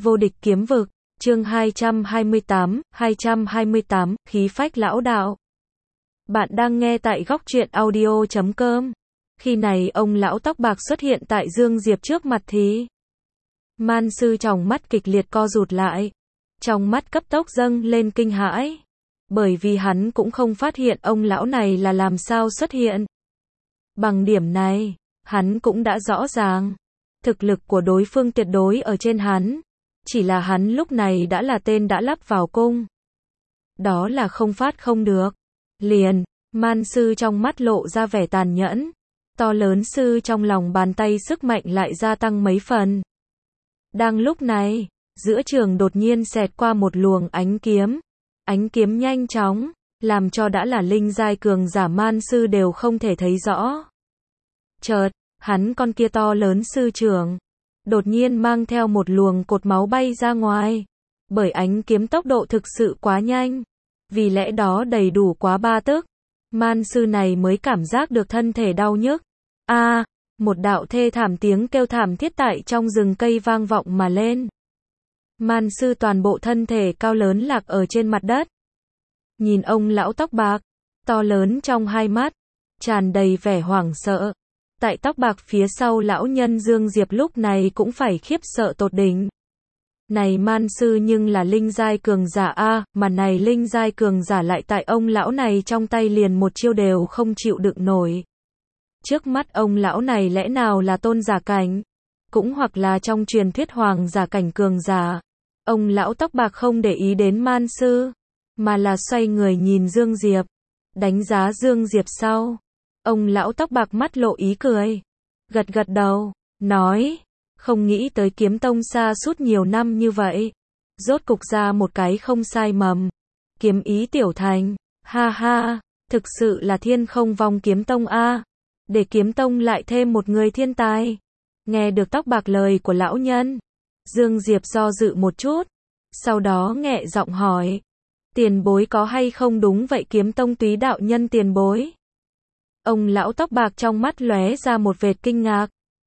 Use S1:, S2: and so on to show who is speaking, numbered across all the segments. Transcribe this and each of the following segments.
S1: Vô địch kiếm vực, chương 228, khí phách lão đạo. Bạn đang nghe tại góc truyện audio.com. Khi này ông lão tóc bạc xuất hiện tại Dương Diệp trước mặt thì Man sư tròng mắt kịch liệt co rụt lại. Trong mắt cấp tốc dâng lên kinh hãi. Bởi vì hắn cũng không phát hiện ông lão này là làm sao xuất hiện. Bằng điểm này, hắn cũng đã rõ ràng. Thực lực của đối phương tuyệt đối ở trên hắn. Chỉ là hắn lúc này đã là tên đã lắp vào cung. Đó là không phát không được. Liền, Man sư trong mắt lộ ra vẻ tàn nhẫn. To lớn sư trong lòng bàn tay sức mạnh lại gia tăng mấy phần. Đang lúc này, giữa trường đột nhiên xẹt qua một luồng ánh kiếm. Ánh kiếm nhanh chóng, làm cho đã là linh giai cường giả Man sư đều không thể thấy rõ. Chợt, hắn con kia to lớn sư trưởng đột nhiên mang theo một luồng cột máu bay ra ngoài. Bởi ánh kiếm tốc độ thực sự quá nhanh. Vì lẽ đó đầy đủ quá 3 tức. Man sư này mới cảm giác được thân thể đau nhức. Một đạo thê thảm tiếng kêu thảm thiết tại trong rừng cây vang vọng mà lên. Man sư toàn bộ thân thể cao lớn lạc ở trên mặt đất. Nhìn ông lão tóc bạc, to lớn trong hai mắt, tràn đầy vẻ hoảng sợ. Tại tóc bạc phía sau lão nhân Dương Diệp lúc này cũng phải khiếp sợ tột đỉnh. Này Man sư nhưng là linh giai cường giả mà này linh giai cường giả lại tại ông lão này trong tay liền một chiêu đều không chịu đựng nổi. Trước mắt ông lão này lẽ nào là tôn giả cảnh, cũng hoặc là trong truyền thuyết hoàng giả cảnh cường giả. Ông lão tóc bạc không để ý đến Man sư, mà là xoay người nhìn Dương Diệp, đánh giá Dương Diệp sau. Ông lão tóc bạc mắt lộ ý cười, gật gật đầu, nói, không nghĩ tới kiếm tông xa suốt nhiều năm như vậy. Rốt cục ra một cái không sai mầm. Kiếm ý tiểu thành, ha ha, thực sự là thiên không vong kiếm tông để kiếm tông lại thêm một người thiên tài. Nghe được tóc bạc lời của lão nhân, Dương Diệp do dự một chút, sau đó nhẹ giọng hỏi, tiền bối có hay không? Đúng vậy kiếm tông túy đạo nhân tiền bối. Ông lão tóc bạc trong mắt lóe ra một vệt kinh ngạc.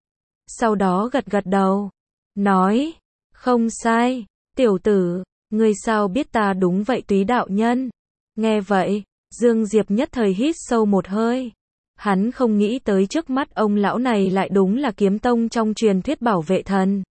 S1: Sau đó gật gật đầu, nói, không sai, tiểu tử, ngươi sao biết ta? Đúng vậy túy đạo nhân. Nghe vậy, Dương Diệp nhất thời hít sâu một hơi. Hắn không nghĩ tới trước mắt ông lão này lại đúng là kiếm tông trong truyền thuyết bảo vệ thần.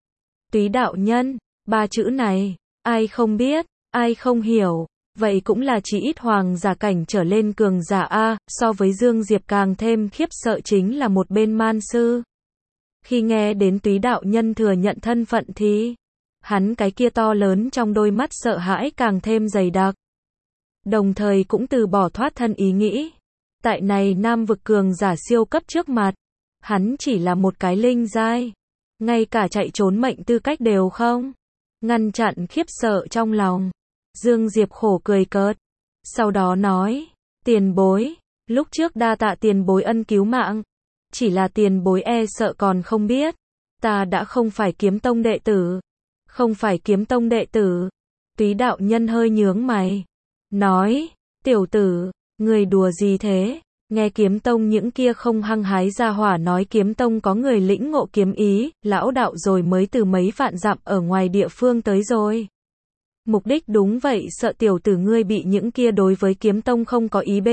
S1: Túy đạo nhân, 3 chữ này, ai không biết, ai không hiểu, vậy cũng là chỉ ít hoàng giả cảnh trở lên cường giả so với Dương Diệp càng thêm khiếp sợ chính là một bên Man sư. Khi nghe đến túy đạo nhân thừa nhận thân phận thì, hắn cái kia to lớn trong đôi mắt sợ hãi càng thêm dày đặc. Đồng thời cũng từ bỏ thoát thân ý nghĩ. Tại này nam vực cường giả siêu cấp trước mặt, hắn chỉ là một cái linh giai. Ngay cả chạy trốn mệnh tư cách đều không. Ngăn chặn khiếp sợ trong lòng. Dương Diệp khổ cười cợt. Sau đó nói, tiền bối, lúc trước đa tạ tiền bối ân cứu mạng. Chỉ là tiền bối sợ còn không biết. Ta đã không phải kiếm tông đệ tử. Không phải kiếm tông đệ tử. Túy đạo nhân hơi nhướng mày. Nói, tiểu tử, người đùa gì thế? Nghe kiếm tông những kia không hăng hái ra hỏa nói kiếm tông có người lĩnh ngộ kiếm ý, lão đạo rồi mới từ mấy vạn dặm ở ngoài địa phương tới rồi. Mục đích đúng vậy, sợ tiểu tử ngươi bị những kia đối với kiếm tông không có ý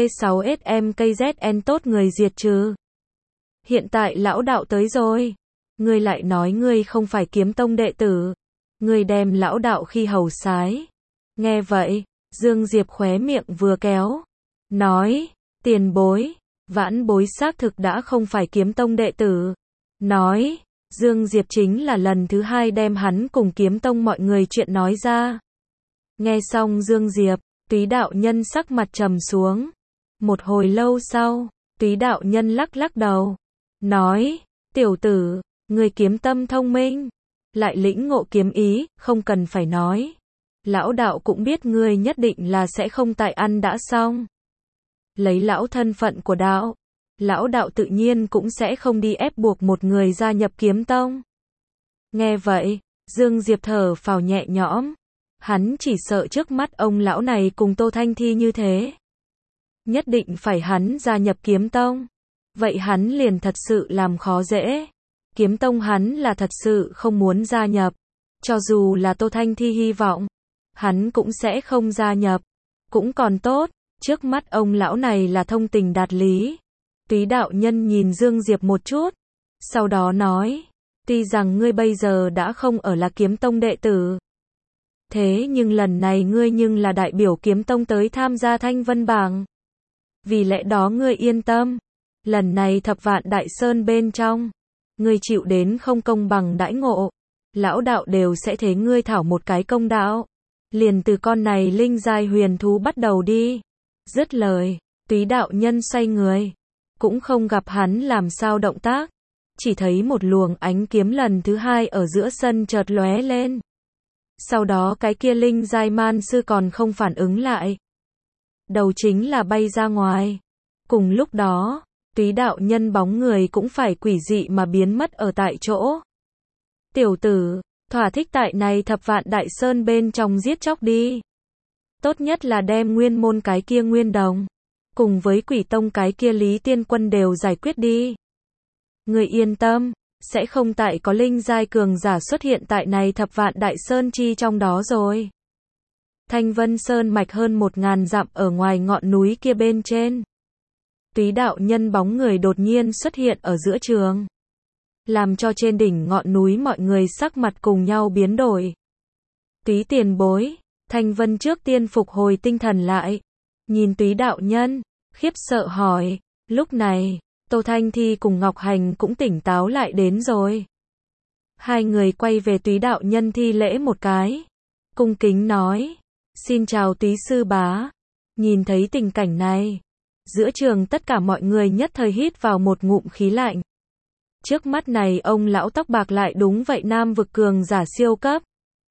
S1: B6SMKZN tốt người diệt trừ. Hiện tại lão đạo tới rồi. Ngươi lại nói ngươi không phải kiếm tông đệ tử. Ngươi đem lão đạo khi hầu sái. Nghe vậy, Dương Diệp khóe miệng vừa kéo. Nói, tiền bối, vãn bối xác thực đã không phải kiếm tông đệ tử. Nói, Dương Diệp chính là lần thứ 2 đem hắn cùng kiếm tông mọi người chuyện nói ra. Nghe xong Dương Diệp, túy đạo nhân sắc mặt trầm xuống. Một hồi lâu sau, túy đạo nhân lắc lắc đầu. Nói, tiểu tử, người kiếm tâm thông minh, lại lĩnh ngộ kiếm ý, không cần phải nói. Lão đạo cũng biết ngươi nhất định là sẽ không tại ăn đã xong. Lấy lão thân phận của đạo, lão đạo tự nhiên cũng sẽ không đi ép buộc một người gia nhập kiếm tông. Nghe vậy, Dương Diệp thở phào nhẹ nhõm. Hắn chỉ sợ trước mắt ông lão này cùng Tô Thanh Thi như thế. Nhất định phải hắn gia nhập kiếm tông. Vậy hắn liền thật sự làm khó dễ. Kiếm tông hắn là thật sự không muốn gia nhập. Cho dù là Tô Thanh Thi hy vọng, hắn cũng sẽ không gia nhập. Cũng còn tốt, trước mắt ông lão này là thông tình đạt lý. Túy đạo nhân nhìn Dương Diệp một chút, sau đó nói, tuy rằng ngươi bây giờ đã không ở là kiếm tông đệ tử. Thế nhưng lần này ngươi nhưng là đại biểu kiếm tông tới tham gia Thanh Vân bảng. Vì lẽ đó ngươi yên tâm, lần này Thập Vạn Đại Sơn bên trong, ngươi chịu đến không công bằng đãi ngộ, lão đạo đều sẽ thế ngươi thảo một cái công đạo. Liền từ con này linh giai huyền thú bắt đầu đi. Dứt lời, Túy đạo nhân xoay người, cũng không gặp hắn làm sao động tác, chỉ thấy một luồng ánh kiếm lần thứ hai ở giữa sân chợt lóe lên. Sau đó cái kia linh giai man sư còn không phản ứng lại, đầu chính là bay ra ngoài. Cùng lúc đó, Túy đạo nhân bóng người cũng phải quỷ dị mà biến mất ở tại chỗ. Tiểu tử, thỏa thích tại này Thập Vạn Đại Sơn bên trong giết chóc đi. Tốt nhất là đem nguyên môn cái kia Nguyên Đồng, cùng với Quỷ Tông cái kia Lý Tiên Quân đều giải quyết đi. Người yên tâm, sẽ không tại có linh giai cường giả xuất hiện tại này Thập Vạn Đại Sơn chi trong đó rồi. Thanh Vân Sơn mạch hơn 1000 dặm ở ngoài ngọn núi kia bên trên. Túy đạo nhân bóng người đột nhiên xuất hiện ở giữa trường, làm cho trên đỉnh ngọn núi mọi người sắc mặt cùng nhau biến đổi. Túy tiền bối, Thanh Vân trước tiên phục hồi tinh thần lại, nhìn Túy đạo nhân, khiếp sợ hỏi, lúc này, Tô Thanh Thi cùng Ngọc Hành cũng tỉnh táo lại đến rồi. Hai người quay về Túy đạo nhân thi lễ một cái, cung kính nói, xin chào Túy sư bá. Nhìn thấy tình cảnh này, giữa trường tất cả mọi người nhất thời hít vào một ngụm khí lạnh. Trước mắt này ông lão tóc bạc lại đúng vậy nam vực cường giả siêu cấp.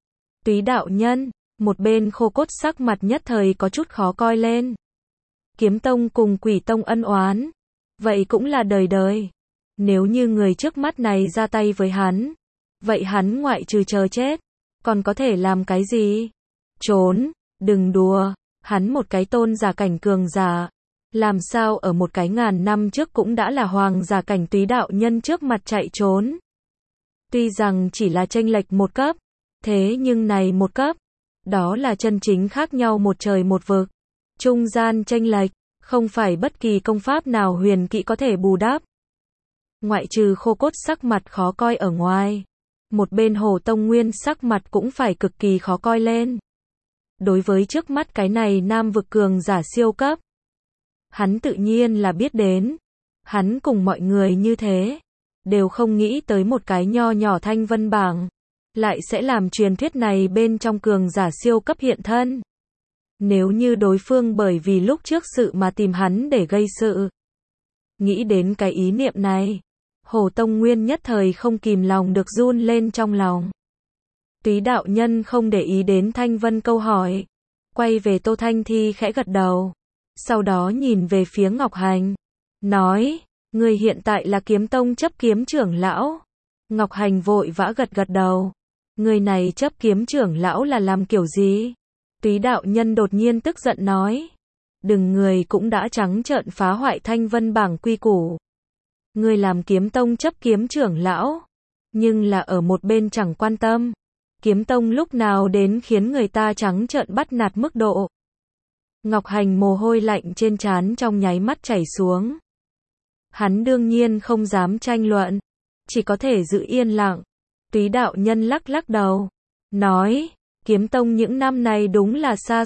S1: Túy đạo nhân, một bên khô cốt sắc mặt nhất thời có chút khó coi lên. Kiếm tông cùng Quỷ tông ân oán, vậy cũng là đời đời. Nếu như người trước mắt này ra tay với hắn, vậy hắn ngoại trừ chờ chết, còn có thể làm cái gì? Trốn, đừng đùa, hắn một cái tôn giả cảnh cường giả, làm sao ở một cái 1000 năm trước cũng đã là hoàng giả cảnh Túy đạo nhân trước mặt chạy trốn. Tuy rằng chỉ là chênh lệch một cấp, thế nhưng này một cấp, đó là chân chính khác nhau một trời một vực. Trung gian chênh lệch, không phải bất kỳ công pháp nào huyền kỹ có thể bù đắp. Ngoại trừ khô cốt sắc mặt khó coi ở ngoài, một bên Hồ Tông Nguyên sắc mặt cũng phải cực kỳ khó coi lên. Đối với trước mắt cái này nam vực cường giả siêu cấp, hắn tự nhiên là biết đến. Hắn cùng mọi người như thế, đều không nghĩ tới một cái nho nhỏ Thanh Vân bảng, lại sẽ làm truyền thuyết này bên trong cường giả siêu cấp hiện thân. Nếu như đối phương bởi vì lúc trước sự mà tìm hắn để gây sự. Nghĩ đến cái ý niệm này, Hồ Tông Nguyên nhất thời không kìm lòng được run lên trong lòng. Túy đạo nhân không để ý đến Thanh Vân câu hỏi, quay về Tô Thanh Thi khẽ gật đầu, sau đó nhìn về phía Ngọc Hành, nói, người hiện tại là kiếm tông chấp kiếm trưởng lão. Ngọc Hành vội vã gật gật đầu, người này chấp kiếm trưởng lão là làm kiểu gì? Túy đạo nhân đột nhiên tức giận nói, đừng, người cũng đã trắng trợn phá hoại Thanh Vân bảng quy củ. Người làm kiếm tông chấp kiếm trưởng lão, nhưng là ở một bên chẳng quan tâm. Kiếm tông lúc nào đến khiến người ta trắng trợn bắt nạt mức độ. Ngọc Hành mồ hôi lạnh trên trán trong nháy mắt chảy xuống. Hắn đương nhiên không dám tranh luận, chỉ có thể giữ yên lặng. Túy đạo nhân lắc lắc đầu, nói, kiếm tông những năm này đúng là sa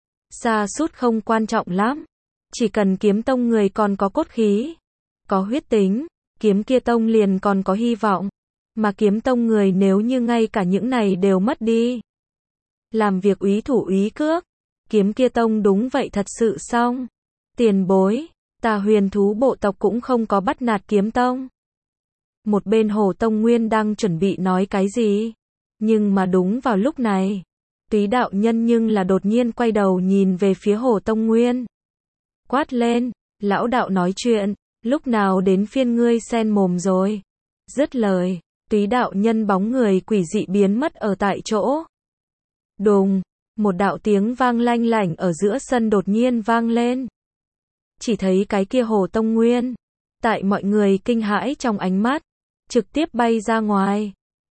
S1: sút không quan trọng lắm. Chỉ cần kiếm tông người còn có cốt khí, có huyết tính, kiếm kia tông liền còn có hy vọng. Mà kiếm tông người nếu như ngay cả những này đều mất đi, làm việc úy thủ úy cước, kiếm kia tông đúng vậy thật sự xong. Tiền bối, ta huyền thú bộ tộc cũng không có bắt nạt kiếm tông. Một bên Hồ Tông Nguyên đang chuẩn bị nói cái gì, nhưng mà đúng vào lúc này, Túy đạo nhân nhưng là đột nhiên quay đầu nhìn về phía Hồ Tông Nguyên, quát lên, lão đạo nói chuyện, lúc nào đến phiên ngươi xen mồm rồi? Dứt lời, Túy đạo nhân bóng người quỷ dị biến mất ở tại chỗ. Đùng, một đạo tiếng vang lanh lảnh ở giữa sân đột nhiên vang lên. Chỉ thấy cái kia Hồ Tông Nguyên, tại mọi người kinh hãi trong ánh mắt, trực tiếp bay ra ngoài.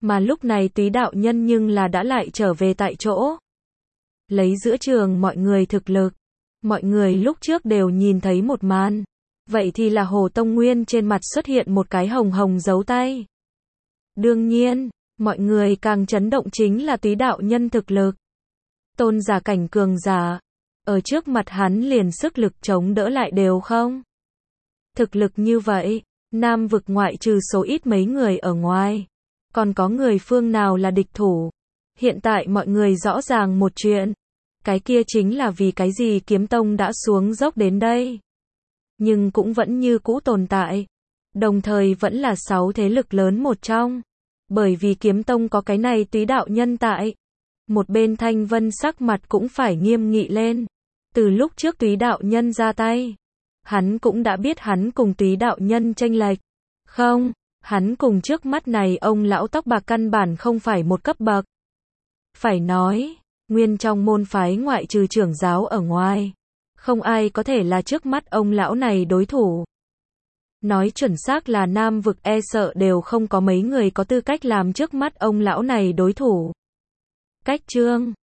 S1: Mà lúc này Túy đạo nhân nhưng là đã lại trở về tại chỗ. Lấy giữa trường mọi người thực lực. Mọi người lúc trước đều nhìn thấy một màn. Vậy thì là Hồ Tông Nguyên trên mặt xuất hiện một cái hồng hồng dấu tay. Đương nhiên, mọi người càng chấn động chính là Túy đạo nhân thực lực. Tôn giả cảnh cường giả. Ở trước mặt hắn liền sức lực chống đỡ lại đều không. Thực lực như vậy, Nam vực ngoại trừ số ít mấy người ở ngoài. Còn có người phương nào là địch thủ. Hiện tại mọi người rõ ràng một chuyện. Cái kia chính là vì cái gì Kiếm Tông đã xuống dốc đến đây. Nhưng cũng vẫn như cũ tồn tại. Đồng thời vẫn là 6 thế lực lớn một trong. Bởi vì Kiếm Tông có cái này Túy đạo nhân tại. Một bên Thanh Vân sắc mặt cũng phải nghiêm nghị lên. Từ lúc trước Túy đạo nhân ra tay, hắn cũng đã biết hắn cùng Túy đạo nhân chênh lệch. Không, hắn cùng trước mắt này ông lão tóc bạc căn bản không phải một cấp bậc. Phải nói, nguyên trong môn phái ngoại trừ trưởng giáo ở ngoài, không ai có thể là trước mắt ông lão này đối thủ. Nói chuẩn xác là Nam vực e sợ đều không có mấy người có tư cách làm trước mắt ông lão này đối thủ. Cách chương